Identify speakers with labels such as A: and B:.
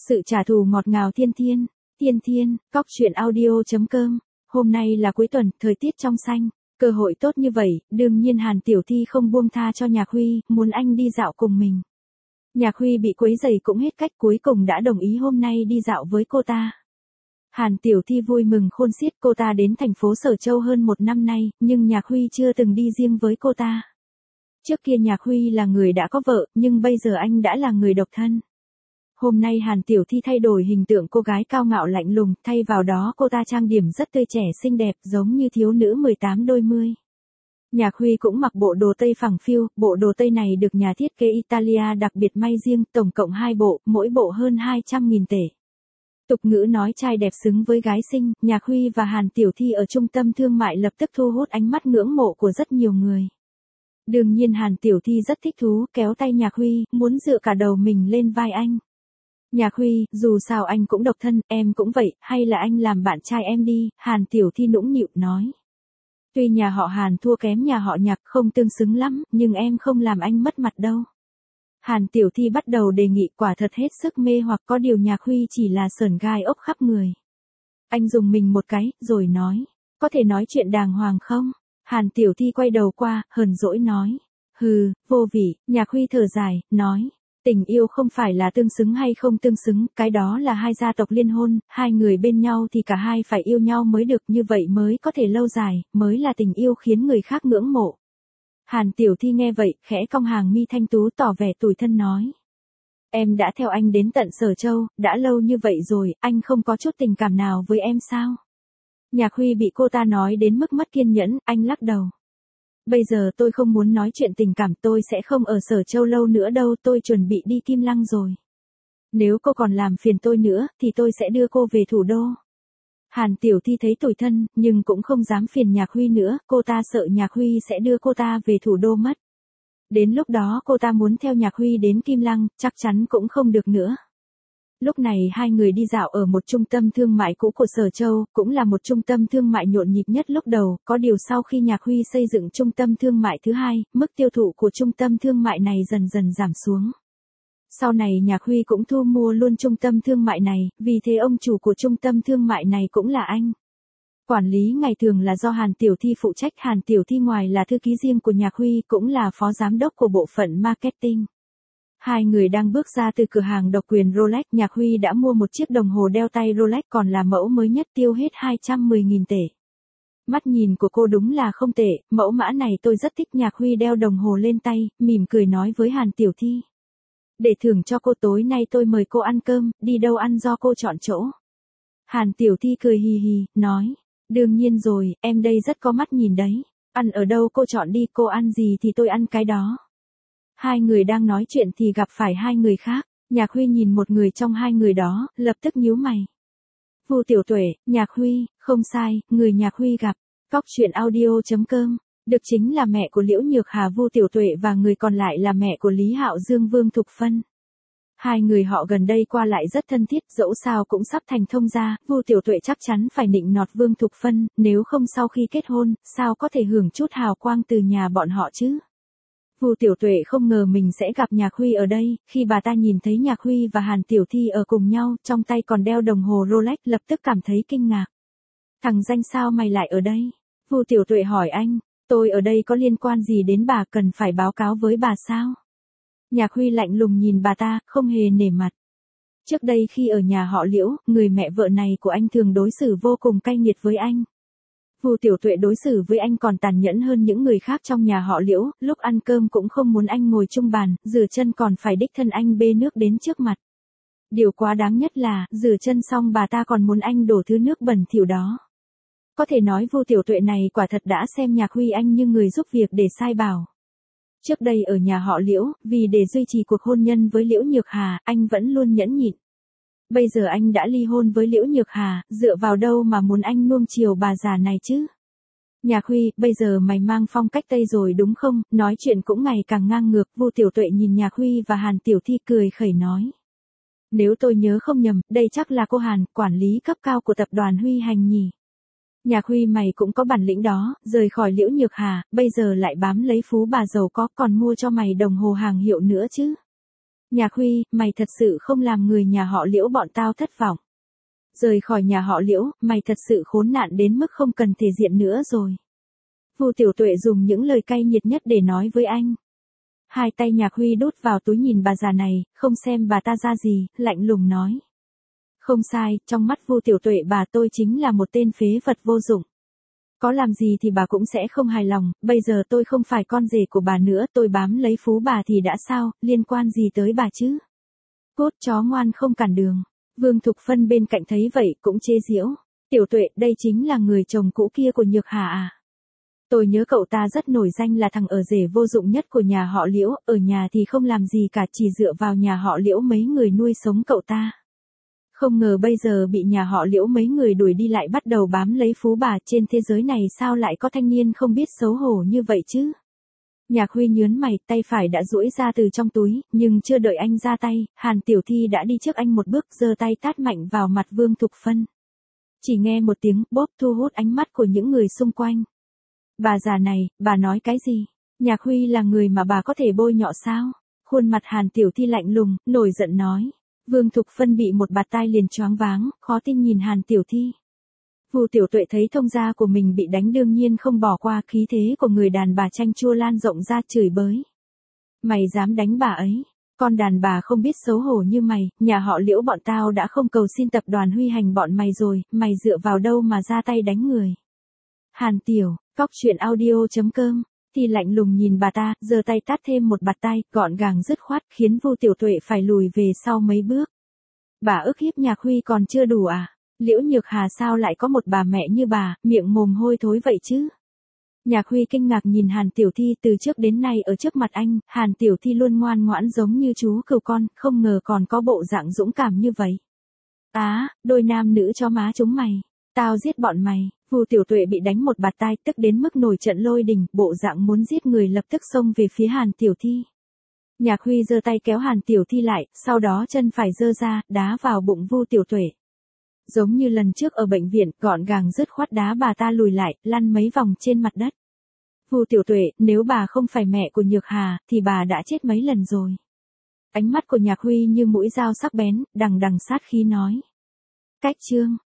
A: Sự trả thù ngọt ngào thiên thiên, thiên thiên, cóc truyện audio.com. Hôm nay là cuối tuần, thời tiết trong xanh, cơ hội tốt như vậy, đương nhiên Hàn Tiểu Thi không buông tha cho Nhạc Huy, muốn anh đi dạo cùng mình. Nhạc Huy bị quấy rầy cũng hết cách, cuối cùng đã đồng ý hôm nay đi dạo với cô ta. Hàn Tiểu Thi vui mừng khôn xiết, cô ta đến thành phố Sở Châu hơn 1 năm nay, nhưng Nhạc Huy chưa từng đi riêng với cô ta. Trước kia Nhạc Huy là người đã có vợ, nhưng bây giờ anh đã là người độc thân. Hôm nay Hàn Tiểu Thi thay đổi hình tượng cô gái cao ngạo lạnh lùng, thay vào đó cô ta trang điểm rất tươi trẻ xinh đẹp, giống như thiếu nữ 18 đôi mươi. Nhạc Huy cũng mặc bộ đồ tây phẳng phiu, bộ đồ tây này được nhà thiết kế Italia đặc biệt may riêng, tổng cộng 2 bộ, mỗi bộ hơn 200.000 tệ. Tục ngữ nói trai đẹp xứng với gái xinh, Nhạc Huy và Hàn Tiểu Thi ở trung tâm thương mại lập tức thu hút ánh mắt ngưỡng mộ của rất nhiều người. Đương nhiên Hàn Tiểu Thi rất thích thú, kéo tay Nhạc Huy, muốn dựa cả đầu mình lên vai anh. Nhạc Huy, dù sao anh cũng độc thân, em cũng vậy, hay là anh làm bạn trai em đi, Hàn Tiểu Thi nũng nịu nói. Tuy nhà họ Hàn thua kém nhà họ Nhạc không tương xứng lắm, nhưng em không làm anh mất mặt đâu. Hàn Tiểu Thi bắt đầu đề nghị, quả thật hết sức mê hoặc, có điều Nhạc Huy chỉ là sởn gai ốc khắp người. Anh dùng mình một cái, rồi nói, có thể nói chuyện đàng hoàng không? Hàn Tiểu Thi quay đầu qua, hờn dỗi nói. Hừ, vô vị, Nhạc Huy thở dài, nói. Tình yêu không phải là tương xứng hay không tương xứng, cái đó là hai gia tộc liên hôn, hai người bên nhau thì cả hai phải yêu nhau mới được, như vậy mới có thể lâu dài, mới là tình yêu khiến người khác ngưỡng mộ. Hàn Tiểu Thi nghe vậy, khẽ cong hàng mi thanh tú tỏ vẻ tủi thân nói. Em đã theo anh đến tận Sở Châu, đã lâu như vậy rồi, anh không có chút tình cảm nào với em sao? Nhạc Huy bị cô ta nói đến mức mất kiên nhẫn, anh lắc đầu. Bây giờ tôi không muốn nói chuyện tình cảm, tôi sẽ không ở Sở Châu lâu nữa đâu, tôi chuẩn bị đi Kim Lăng rồi. Nếu cô còn làm phiền tôi nữa, thì tôi sẽ đưa cô về thủ đô. Hàn Tiểu Thi thấy tủi thân, nhưng cũng không dám phiền Nhạc Huy nữa, cô ta sợ Nhạc Huy sẽ đưa cô ta về thủ đô mất. Đến lúc đó cô ta muốn theo Nhạc Huy đến Kim Lăng, chắc chắn cũng không được nữa. Lúc này hai người đi dạo ở một trung tâm thương mại cũ của Sở Châu, cũng là một trung tâm thương mại nhộn nhịp nhất lúc đầu, có điều sau khi Nhạc Huy xây dựng trung tâm thương mại thứ hai, mức tiêu thụ của trung tâm thương mại này dần dần giảm xuống. Sau này Nhạc Huy cũng thu mua luôn trung tâm thương mại này, vì thế ông chủ của trung tâm thương mại này cũng là anh. Quản lý ngày thường là do Hàn Tiểu Thi phụ trách, Hàn Tiểu Thi ngoài là thư ký riêng của Nhạc Huy cũng là phó giám đốc của bộ phận marketing. Hai người đang bước ra từ cửa hàng độc quyền Rolex, Nhạc Huy đã mua một chiếc đồng hồ đeo tay Rolex còn là mẫu mới nhất, tiêu hết 210.000 tệ. Mắt nhìn của cô đúng là không tệ, mẫu mã này tôi rất thích. Nhạc Huy đeo đồng hồ lên tay, mỉm cười nói với Hàn Tiểu Thi. Để thưởng cho cô tối nay tôi mời cô ăn cơm, đi đâu ăn do cô chọn chỗ. Hàn Tiểu Thi cười hì hì, nói, đương nhiên rồi, em đây rất có mắt nhìn đấy, ăn ở đâu cô chọn đi, cô ăn gì thì tôi ăn cái đó. Hai người đang nói chuyện thì gặp phải hai người khác, Nhạc Huy nhìn một người trong hai người đó, lập tức nhíu mày. Vu Tiểu Tuệ, Nhạc Huy, không sai, người Nhạc Huy gặp, cóc truyện audio.com, được chính là mẹ của Liễu Nhược Hà Vu Tiểu Tuệ và người còn lại là mẹ của Lý Hạo Dương Vương Thục Phân. Hai người họ gần đây qua lại rất thân thiết, dẫu sao cũng sắp thành thông gia, Vu Tiểu Tuệ chắc chắn phải nịnh nọt Vương Thục Phân, nếu không sau khi kết hôn, sao có thể hưởng chút hào quang từ nhà bọn họ chứ? Vu Tiểu Tuệ không ngờ mình sẽ gặp Nhạc Huy ở đây, khi bà ta nhìn thấy Nhạc Huy và Hàn Tiểu Thi ở cùng nhau, trong tay còn đeo đồng hồ Rolex, lập tức cảm thấy kinh ngạc. Thằng danh sao mày lại ở đây? Vu Tiểu Tuệ hỏi anh, tôi ở đây có liên quan gì đến bà, cần phải báo cáo với bà sao? Nhạc Huy lạnh lùng nhìn bà ta, không hề nể mặt. Trước đây khi ở nhà họ Liễu, người mẹ vợ này của anh thường đối xử vô cùng cay nghiệt với anh. Vu Tiểu Tuệ đối xử với anh còn tàn nhẫn hơn những người khác trong nhà họ Liễu, lúc ăn cơm cũng không muốn anh ngồi chung bàn, rửa chân còn phải đích thân anh bê nước đến trước mặt. Điều quá đáng nhất là, rửa chân xong bà ta còn muốn anh đổ thứ nước bẩn thỉu đó. Có thể nói Vu Tiểu Tuệ này quả thật đã xem Nhạc Huy anh như người giúp việc để sai bảo. Trước đây ở nhà họ Liễu, vì để duy trì cuộc hôn nhân với Liễu Nhược Hà, anh vẫn luôn nhẫn nhịn. Bây giờ anh đã ly hôn với Liễu Nhược Hà, dựa vào đâu mà muốn anh nuông chiều bà già này chứ? Nhạc Huy, bây giờ mày mang phong cách Tây rồi đúng không? Nói chuyện cũng ngày càng ngang ngược. Vu Tiểu Tuệ nhìn Nhạc Huy và Hàn Tiểu Thi cười khẩy nói. Nếu tôi nhớ không nhầm, đây chắc là cô Hàn, quản lý cấp cao của tập đoàn Huy Hành nhỉ? Nhạc Huy mày cũng có bản lĩnh đó, rời khỏi Liễu Nhược Hà, bây giờ lại bám lấy phú bà giàu có, còn mua cho mày đồng hồ hàng hiệu nữa chứ. Nhạc Huy, mày thật sự không làm người nhà họ Liễu bọn tao thất vọng. Rời khỏi nhà họ Liễu, mày thật sự khốn nạn đến mức không cần thể diện nữa rồi. Vu Tiểu Tuệ dùng những lời cay nghiệt nhất để nói với anh. Hai tay Nhạc Huy đút vào túi nhìn bà già này, không xem bà ta ra gì, lạnh lùng nói. Không sai, trong mắt Vu Tiểu Tuệ bà tôi chính là một tên phế vật vô dụng. Có làm gì thì bà cũng sẽ không hài lòng, bây giờ tôi không phải con rể của bà nữa, tôi bám lấy phú bà thì đã sao, liên quan gì tới bà chứ? Cốt chó ngoan không cản đường. Vương Thục Phân bên cạnh thấy vậy cũng chê giễu. Tiểu Tuệ, đây chính là người chồng cũ kia của Nhược Hà à? Tôi nhớ cậu ta rất nổi danh là thằng ở rể vô dụng nhất của nhà họ Liễu, ở nhà thì không làm gì cả, chỉ dựa vào nhà họ Liễu mấy người nuôi sống cậu ta. Không ngờ bây giờ bị nhà họ Liễu mấy người đuổi đi lại bắt đầu bám lấy phú bà, trên thế giới này sao lại có thanh niên không biết xấu hổ như vậy chứ? Nhạc Huy nhớn mày, tay phải đã duỗi ra từ trong túi, nhưng chưa đợi anh ra tay, Hàn Tiểu Thi đã đi trước anh một bước, giơ tay tát mạnh vào mặt Vương Thục Phân. Chỉ nghe một tiếng bóp thu hút ánh mắt của những người xung quanh. Bà già này, bà nói cái gì? Nhạc Huy là người mà bà có thể bôi nhọ sao? Khuôn mặt Hàn Tiểu Thi lạnh lùng, nổi giận nói. Vương Thục Phân bị một bạt tai liền choáng váng, khó tin nhìn Hàn Tiểu Thi. Vu Tiểu Tuệ thấy thông gia của mình bị đánh đương nhiên không bỏ qua, khí thế của người đàn bà chanh chua lan rộng ra chửi bới. Mày dám đánh bà ấy? Con đàn bà không biết xấu hổ như mày, nhà họ Liễu bọn tao đã không cầu xin tập đoàn Huy hành bọn mày rồi, mày dựa vào đâu mà ra tay đánh người? Hàn Tiểu, cóc truyện audio.com. Thì lạnh lùng nhìn bà ta, giơ tay tát thêm một bạt tai, gọn gàng dứt khoát, khiến Vu Tiểu Tuệ phải lùi về sau mấy bước. Bà ức hiếp Nhạc Huy còn chưa đủ à? Liễu Nhược Hà sao lại có một bà mẹ như bà, miệng mồm hôi thối vậy chứ? Nhạc Huy kinh ngạc nhìn Hàn Tiểu Thi, từ trước đến nay ở trước mặt anh, Hàn Tiểu Thi luôn ngoan ngoãn giống như chú cừu con, không ngờ còn có bộ dạng dũng cảm như vậy. Đôi nam nữ cho má chúng mày. Tao giết bọn mày. Vu Tiểu Tuệ bị đánh một bạt tai, tức đến mức nổi trận lôi đình, bộ dạng muốn giết người, lập tức xông về phía Hàn Tiểu Thi. Nhạc Huy giơ tay kéo Hàn Tiểu Thi lại, sau đó chân phải giơ ra, đá vào bụng Vu Tiểu Tuệ. Giống như lần trước ở bệnh viện, gọn gàng dứt khoát đá bà ta lùi lại, lăn mấy vòng trên mặt đất. Vu Tiểu Tuệ, nếu bà không phải mẹ của Nhược Hà, thì bà đã chết mấy lần rồi. Ánh mắt của Nhạc Huy như mũi dao sắc bén, đằng đằng sát khí nói. Cách chương.